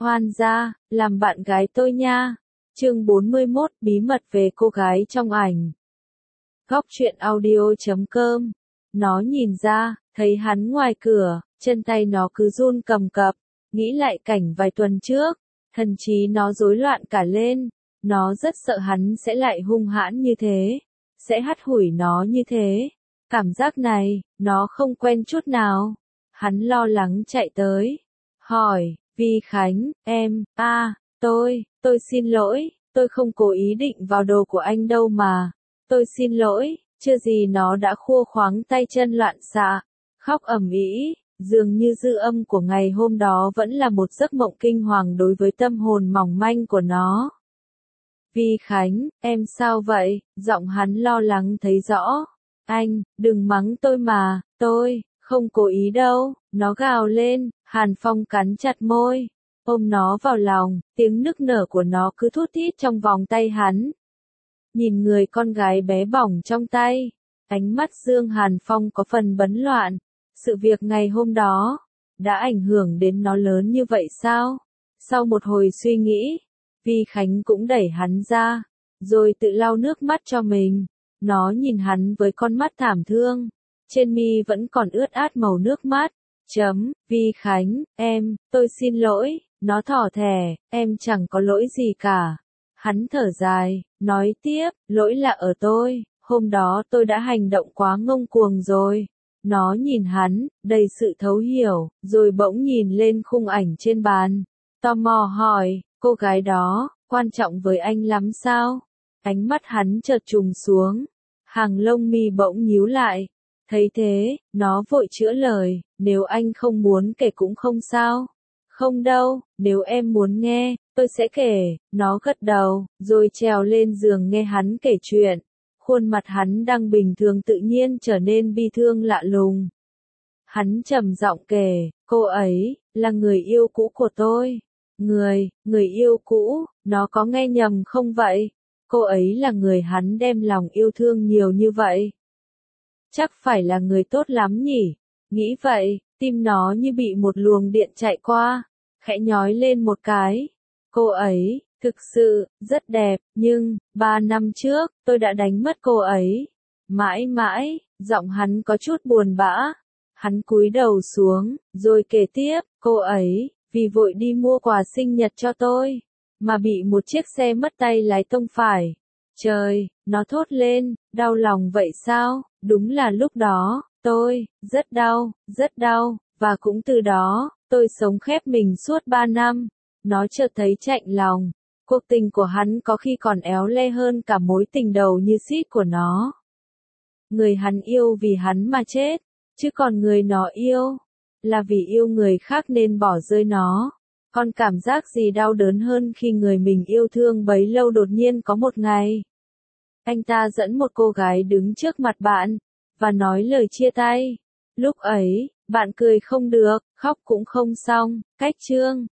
Hoan gia, làm bạn gái tôi nha. Chương 41, bí mật về cô gái trong ảnh. Góc truyện audio.com. Nó nhìn ra, thấy hắn ngoài cửa, chân tay nó cứ run cầm cập, nghĩ lại cảnh vài tuần trước, thần trí nó rối loạn cả lên, nó rất sợ hắn sẽ lại hung hãn như thế, sẽ hắt hủi nó như thế. Cảm giác này, nó không quen chút nào. Hắn lo lắng chạy tới, hỏi, Vi Khánh, em, tôi xin lỗi, tôi không cố ý định vào đồ của anh đâu mà, tôi xin lỗi. Chưa gì nó đã khua khoáng tay chân loạn xạ, khóc ầm ĩ, dường như dư âm của ngày hôm đó vẫn là một giấc mộng kinh hoàng đối với tâm hồn mỏng manh của nó. Vi Khánh, em sao vậy? Giọng hắn lo lắng thấy rõ. Anh, đừng mắng tôi mà, tôi không cố ý đâu, nó gào lên. Hàn Phong cắn chặt môi, ôm nó vào lòng, tiếng nức nở của nó cứ thút thít trong vòng tay hắn. Nhìn người con gái bé bỏng trong tay, ánh mắt Dương Hàn Phong có phần bấn loạn. Sự việc ngày hôm đó đã ảnh hưởng đến nó lớn như vậy sao? Sau một hồi suy nghĩ, Vi Khánh cũng đẩy hắn ra, rồi tự lau nước mắt cho mình. Nó nhìn hắn với con mắt thảm thương, trên mi vẫn còn ướt át màu nước mắt. Vi Khánh, tôi xin lỗi. Nó thỏ thẻ, em chẳng có lỗi gì cả. Hắn thở dài, nói tiếp, lỗi là ở tôi, hôm đó tôi đã hành động quá ngông cuồng rồi. Nó nhìn hắn, đầy sự thấu hiểu, rồi bỗng nhìn lên khung ảnh trên bàn, tò mò hỏi, cô gái đó, quan trọng với anh lắm sao? Ánh mắt hắn chợt trùng xuống, hàng lông mi bỗng nhíu lại. Thấy thế, nó vội chữa lời, nếu anh không muốn kể cũng không sao. Không đâu, nếu em muốn nghe, tôi sẽ kể. Nó gật đầu, rồi trèo lên giường nghe hắn kể chuyện. Khuôn mặt hắn đang bình thường tự nhiên trở nên bi thương lạ lùng. Hắn trầm giọng kể, cô ấy là người yêu cũ của tôi. Người yêu cũ, nó có nghe nhầm không vậy? Cô ấy là người hắn đem lòng yêu thương nhiều như vậy. Chắc phải là người tốt lắm nhỉ? Nghĩ vậy, tim nó như bị một luồng điện chạy qua, khẽ nhói lên một cái. Cô ấy, thực sự, rất đẹp, nhưng, 3 năm trước, tôi đã đánh mất cô ấy. Mãi mãi, giọng hắn có chút buồn bã. Hắn cúi đầu xuống, rồi kể tiếp, cô ấy, vì vội đi mua quà sinh nhật cho tôi, mà bị một chiếc xe mất tay lái tông phải. Trời, nó thốt lên, đau lòng vậy sao? Đúng là lúc đó, tôi, rất đau, và cũng từ đó, tôi sống khép mình suốt 3 năm. Nó chợt thấy chạnh lòng, cuộc tình của hắn có khi còn éo le hơn cả mối tình đầu như xít của nó. Người hắn yêu vì hắn mà chết, chứ còn người nó yêu, là vì yêu người khác nên bỏ rơi nó. Còn cảm giác gì đau đớn hơn khi người mình yêu thương bấy lâu đột nhiên có một ngày, anh ta dẫn một cô gái đứng trước mặt bạn, và nói lời chia tay. Lúc ấy, bạn cười không được, khóc cũng không xong. Cách chương